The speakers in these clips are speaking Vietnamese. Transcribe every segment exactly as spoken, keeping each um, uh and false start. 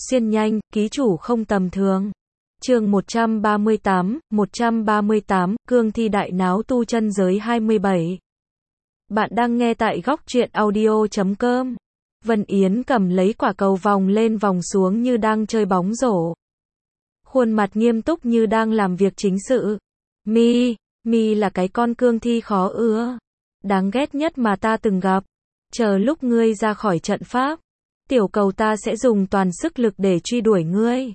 xuyên nhanh, ký chủ không tầm thường. Chương một trăm ba mươi tám, một trăm ba mươi tám, cương thi đại náo tu chân giới hai mươi bảy. Bạn đang nghe tại góc truyện audio chấm com. Vân Yến cầm lấy quả cầu vòng lên vòng xuống như đang chơi bóng rổ. Khuôn mặt nghiêm túc như đang làm việc chính sự. Mi, Mi là cái con cương thi khó ưa, đáng ghét nhất mà ta từng gặp. Chờ lúc ngươi ra khỏi trận pháp, tiểu cầu ta sẽ dùng toàn sức lực để truy đuổi ngươi.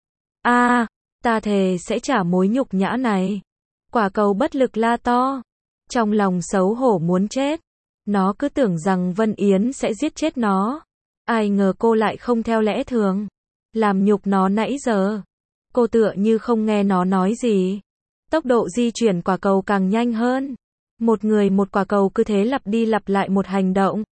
A, à, ta thề sẽ trả mối nhục nhã này. Quả cầu bất lực la to, trong lòng xấu hổ muốn chết. Nó cứ tưởng rằng Vân Yến sẽ giết chết nó. Ai ngờ cô lại không theo lẽ thường, làm nhục nó nãy giờ. Cô tựa như không nghe nó nói gì. Tốc độ di chuyển quả cầu càng nhanh hơn. Một người một quả cầu cứ thế lặp đi lặp lại một hành động.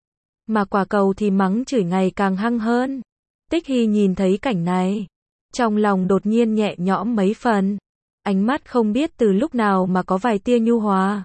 Mà quả cầu thì mắng chửi ngày càng hăng hơn. Tích Hy nhìn thấy cảnh này, trong lòng đột nhiên nhẹ nhõm mấy phần. Ánh mắt không biết từ lúc nào mà có vài tia nhu hòa.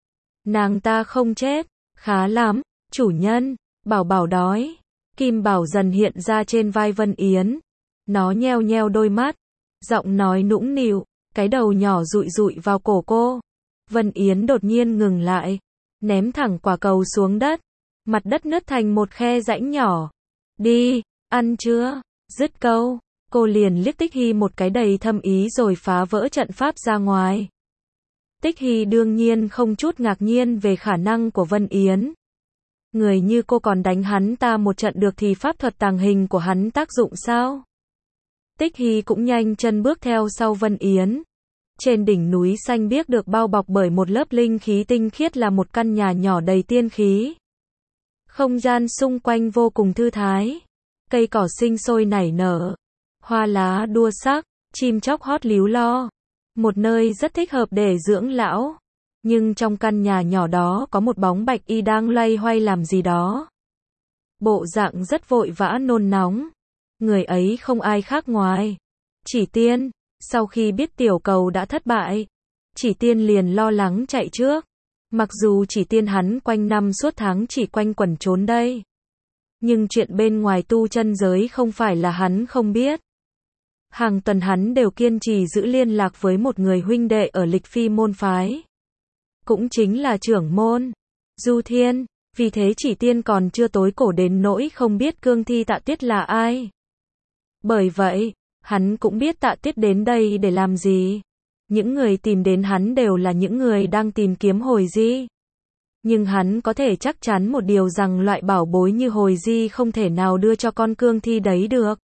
Nàng ta không chết, khá lắm, chủ nhân. Bảo Bảo đói. Kim Bảo dần hiện ra trên vai Vân Yến. Nó nheo nheo đôi mắt, giọng nói nũng nịu, cái đầu nhỏ dụi dụi vào cổ cô. Vân Yến đột nhiên ngừng lại, ném thẳng quả cầu xuống đất. Mặt đất nứt thành một khe rãnh nhỏ. Đi, ăn chưa? Dứt câu, cô liền liếc Tích Hy một cái đầy thâm ý rồi phá vỡ trận pháp ra ngoài. Tích Hy đương nhiên không chút ngạc nhiên về khả năng của Vân Yến. Người như cô còn đánh hắn ta một trận được thì pháp thuật tàng hình của hắn tác dụng sao? Tích Hy cũng nhanh chân bước theo sau Vân Yến. Trên đỉnh núi xanh biếc được bao bọc bởi một lớp linh khí tinh khiết là một căn nhà nhỏ đầy tiên khí. Không gian xung quanh vô cùng thư thái. Cây cỏ sinh sôi nảy nở, hoa lá đua sắc, chim chóc hót líu lo. Một nơi rất thích hợp để dưỡng lão. Nhưng trong căn nhà nhỏ đó có một bóng bạch y đang loay hoay làm gì đó. Bộ dạng rất vội vã nôn nóng. Người ấy không ai khác ngoài Chỉ Tiên. Sau khi biết tiểu cầu đã thất bại, Chỉ Tiên liền lo lắng chạy trước. Mặc dù Chỉ Tiên hắn quanh năm suốt tháng chỉ quanh quẩn trốn đây, nhưng chuyện bên ngoài tu chân giới không phải là hắn không biết. Hàng tuần hắn đều kiên trì giữ liên lạc với một người huynh đệ ở Lịch Phi môn phái, cũng chính là trưởng môn Du Thiên. Vì thế Chỉ Tiên còn chưa tối cổ đến nỗi không biết cương thi Tạ Tuyết là ai. Bởi vậy, hắn cũng biết Tạ Tuyết đến đây để làm gì. Những người tìm đến hắn đều là những người đang tìm kiếm hồi di. Nhưng hắn có thể chắc chắn một điều rằng loại bảo bối như hồi di không thể nào đưa cho con cương thi đấy được.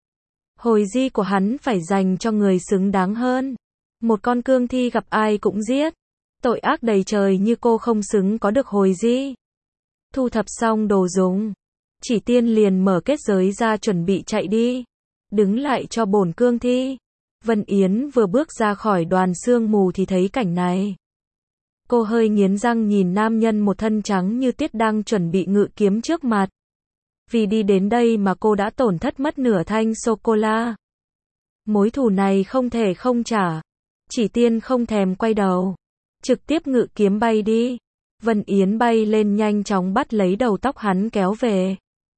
Hồi di của hắn phải dành cho người xứng đáng hơn. Một con cương thi gặp ai cũng giết. Tội ác đầy trời như cô không xứng có được hồi di. Thu thập xong đồ dùng, Chỉ Tiên liền mở kết giới ra chuẩn bị chạy đi. Đứng lại cho bổn cương thi. Vân Yến vừa bước ra khỏi đoàn sương mù thì thấy cảnh này. Cô hơi nghiến răng nhìn nam nhân một thân trắng như tuyết đang chuẩn bị ngự kiếm trước mặt. Vì đi đến đây mà cô đã tổn thất mất nửa thanh sô-cô-la. Mối thù này không thể không trả. Chỉ Tiên không thèm quay đầu, trực tiếp ngự kiếm bay đi. Vân Yến bay lên nhanh chóng bắt lấy đầu tóc hắn kéo về.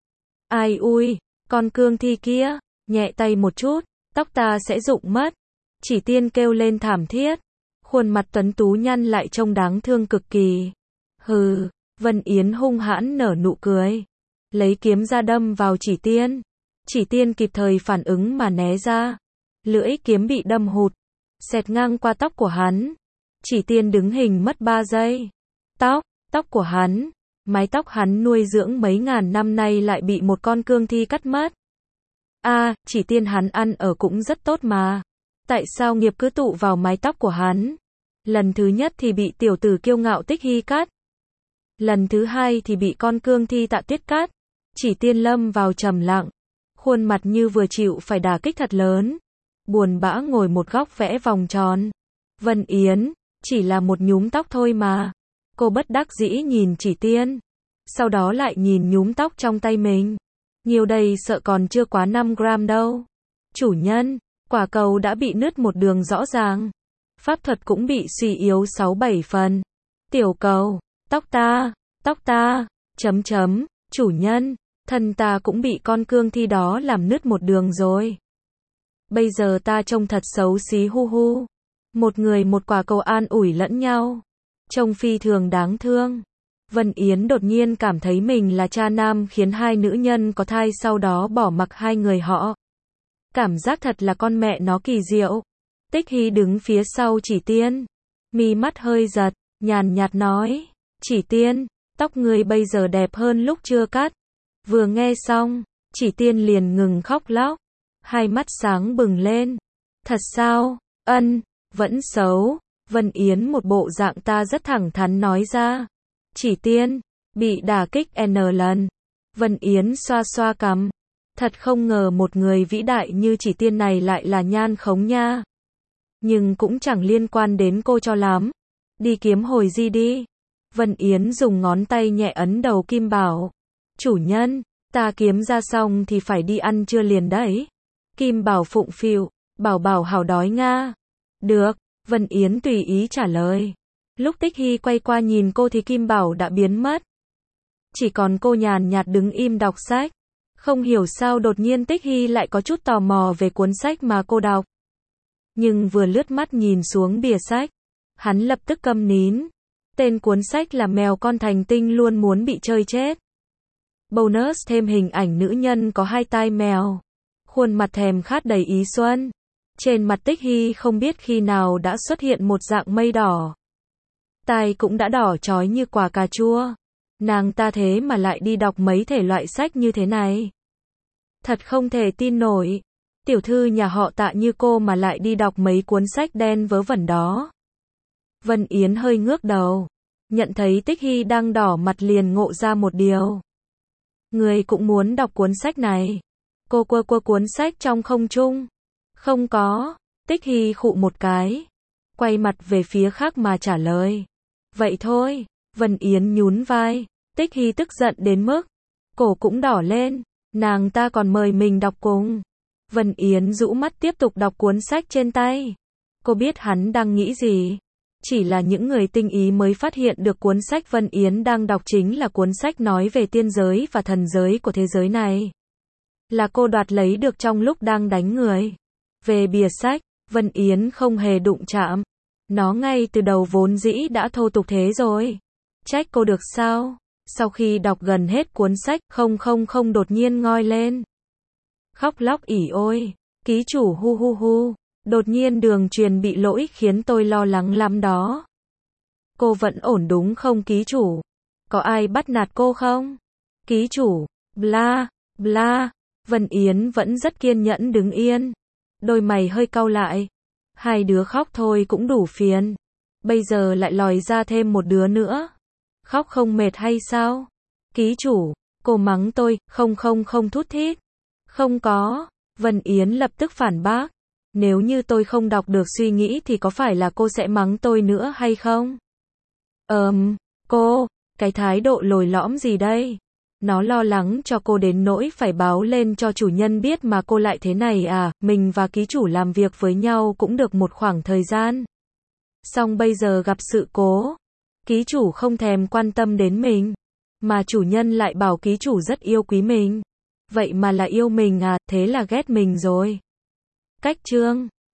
Ai ui, con cương thi kia, nhẹ tay một chút, tóc ta sẽ rụng mất. Chỉ Tiên kêu lên thảm thiết. Khuôn mặt tuấn tú nhăn lại trông đáng thương cực kỳ. Hừ, Vân Yến hung hãn nở nụ cười, lấy kiếm ra đâm vào Chỉ Tiên. Chỉ Tiên kịp thời phản ứng mà né ra. Lưỡi kiếm bị đâm hụt, xẹt ngang qua tóc của hắn. Chỉ Tiên đứng hình mất ba giây. Tóc, tóc của hắn, mái tóc hắn nuôi dưỡng mấy ngàn năm nay lại bị một con cương thi cắt mất. A, à, Chỉ Tiên hắn ăn ở cũng rất tốt mà. Tại sao nghiệp cứ tụ vào mái tóc của hắn? Lần thứ nhất thì bị tiểu tử kiêu ngạo Tích Hy cắt. Lần thứ hai thì bị con cương thi Tạ Tuyết cắt. Chỉ Tiên lâm vào trầm lặng. Khuôn mặt như vừa chịu phải đả kích thật lớn. Buồn bã ngồi một góc vẽ vòng tròn. Vân Yến, chỉ là một nhúm tóc thôi mà. Cô bất đắc dĩ nhìn Chỉ Tiên. Sau đó lại nhìn nhúm tóc trong tay mình. Nhiều đây sợ còn chưa quá năm gram đâu. Chủ nhân, quả cầu đã bị nứt một đường rõ ràng. Pháp thuật cũng bị suy yếu sáu bảy phần. Tiểu cầu, tóc ta, tóc ta, chấm chấm, chủ nhân, Thân ta cũng bị con cương thi đó làm nứt một đường rồi. Bây giờ ta trông thật xấu xí hu hu. Một người một quả cầu an ủi lẫn nhau. Trông phi thường đáng thương. Vân Yến đột nhiên cảm thấy mình là cha nam khiến hai nữ nhân có thai sau đó bỏ mặc hai người họ. Cảm giác thật là con mẹ nó kỳ diệu. Tích Hy đứng phía sau Chỉ Tiên. Mi mắt hơi giật, nhàn nhạt nói. Chỉ Tiên, tóc ngươi bây giờ đẹp hơn lúc chưa cắt. Vừa nghe xong, Chỉ Tiên liền ngừng khóc lóc. Hai mắt sáng bừng lên. Thật sao? Ân, vẫn xấu. Vân Yến một bộ dạng ta rất thẳng thắn nói ra. Chỉ Tiên, bị đả kích N lần. Vân Yến xoa xoa cằm. Thật không ngờ một người vĩ đại như Chỉ Tiên này lại là nhan khống nha. Nhưng cũng chẳng liên quan đến cô cho lắm. Đi kiếm hồi di đi. Vân Yến dùng ngón tay nhẹ ấn đầu Kim Bảo. Chủ nhân, ta kiếm ra xong thì phải đi ăn trưa liền đấy. Kim Bảo phụng phịu, bảo bảo hảo đói nga. Được, Vân Yến tùy ý trả lời. Lúc Tích Hy quay qua nhìn cô thì Kim Bảo đã biến mất. Chỉ còn cô nhàn nhạt đứng im đọc sách. Không hiểu sao đột nhiên Tích Hy lại có chút tò mò về cuốn sách mà cô đọc. Nhưng vừa lướt mắt nhìn xuống bìa sách, hắn lập tức câm nín. Tên cuốn sách là Mèo con thành tinh luôn muốn bị chơi chết. Bonus thêm hình ảnh nữ nhân có hai tai mèo. Khuôn mặt thèm khát đầy ý xuân. Trên mặt Tích Hy không biết khi nào đã xuất hiện một dạng mây đỏ. Tai cũng đã đỏ chói như quả cà chua. Nàng ta thế mà lại đi đọc mấy thể loại sách như thế này. Thật không thể tin nổi. Tiểu thư nhà họ Tạ như cô mà lại đi đọc mấy cuốn sách đen vớ vẩn đó. Vân Yến hơi ngước đầu. Nhận thấy Tích Hy đang đỏ mặt liền ngộ ra một điều. Người cũng muốn đọc cuốn sách này. Cô quơ quơ cuốn sách trong không trung. Không có. Tích Hy khụ một cái. Quay mặt về phía khác mà trả lời. Vậy thôi. Vân Yến nhún vai. Tích Hy tức giận đến mức cổ cũng đỏ lên. Nàng ta còn mời mình đọc cùng. Vân Yến rũ mắt tiếp tục đọc cuốn sách trên tay. Cô biết hắn đang nghĩ gì. Chỉ là những người tinh ý mới phát hiện được cuốn sách Vân Yến đang đọc chính là cuốn sách nói về tiên giới và thần giới của thế giới này. Là cô đoạt lấy được trong lúc đang đánh người. Về bìa sách, Vân Yến không hề đụng chạm. Nó ngay từ đầu vốn dĩ đã thô tục thế rồi. Trách cô được sao? Sau khi đọc gần hết cuốn sách, không không không đột nhiên ngoi lên. Khóc lóc ỉ ôi. Ký chủ hu hu hu. Đột nhiên đường truyền bị lỗi khiến tôi lo lắng lắm đó. Cô vẫn ổn đúng không ký chủ? Có ai bắt nạt cô không? Ký chủ, bla, bla. Vân Yến vẫn rất kiên nhẫn đứng yên. Đôi mày hơi cau lại. Hai đứa khóc thôi cũng đủ phiền. Bây giờ lại lòi ra thêm một đứa nữa. Khóc không mệt hay sao? Ký chủ, cô mắng tôi, không không không thút thít. Không có. Vân Yến lập tức phản bác. Nếu như tôi không đọc được suy nghĩ thì có phải là cô sẽ mắng tôi nữa hay không? Ờm, cô, cái thái độ lồi lõm gì đây? Nó lo lắng cho cô đến nỗi phải báo lên cho chủ nhân biết mà cô lại thế này à? Mình và ký chủ làm việc với nhau cũng được một khoảng thời gian. Xong bây giờ gặp sự cố. Ký chủ không thèm quan tâm đến mình. Mà chủ nhân lại bảo ký chủ rất yêu quý mình. Vậy mà là yêu mình à? Thế là ghét mình rồi. Cách chương